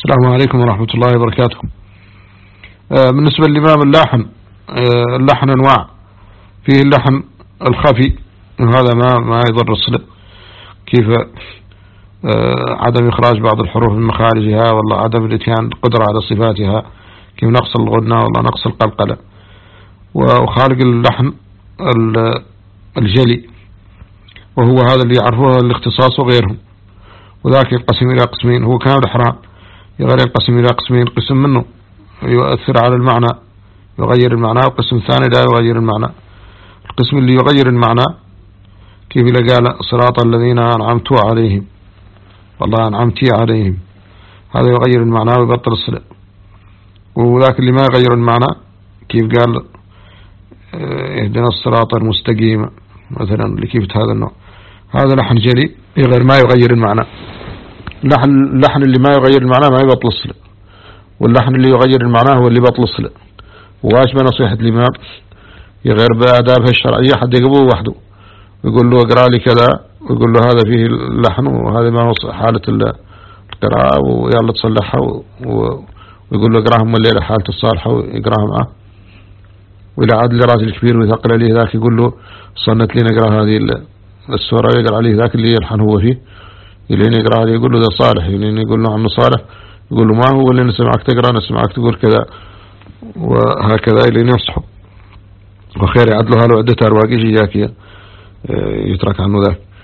السلام عليكم ورحمة الله وبركاته. بالنسبة للإمام اللحن، اللحن أنواع، فيه اللحن الخفي وهذا ما يضر الصلة، كيف عدم إخراج بعض الحروف من مخارجها، والله عدم الاتيان القدرة على صفاتها، كيف نقص الغنة والله نقص القلقلة. وخالق اللحن الجلي، وهو هذا اللي يعرفوه الاختصاص وغيرهم، وذاك ينقسم إلى قسمين. هو كان الإحرام ينقسم إلى قسمين، قسم منه يؤثر على المعنى يغير المعنى، والقسم الثاني لا يغير المعنى. القسم اللي يغير المعنى كيف إذا قال صراط الذين أنعمت عليهم، والله أنعمتي عليهم، هذا يغير المعنى ويبطل الصلاة. وذاك اللي ما يغير المعنى كيف قال اهدنا الصراط المستقيم مثلا، اللي كيف هذا النوع، هذا لحن جلي غير ما يغير المعنى. اللحن اللي ما يغير المعنى ما يبطل الصلاة، واللحن اللي يغير المعنى هو اللي بطل الصلاة. واجب نصيحة الإمام يغير بآدابها الشرعية، حد يقبله وحده يقول له اقرأ لي كذا، ويقول له هذا فيه اللحن وهذا ما هو حالة القراءة ويلا تصلحها، ويقول له اقراهم الليلة حالة الصالحة ويقراها معه. وإذا عاد لراجل كبير ويثقل عليه ذاك يقول له صنت لي نقرأ هذه السورة، ويقرأ عليه ذاك اللي يلحن هو فيه، يلين يقرأ عليه يقول له ده صالح، يلين يقول له عنه صالح، يقول له ما هو اللي نسمعك تقرأ، نسمعك تقول كذا، وهكذا يلين يصحب. وخير يعدلها له عدة أرواق يجي ياك يترك عنه ذاك.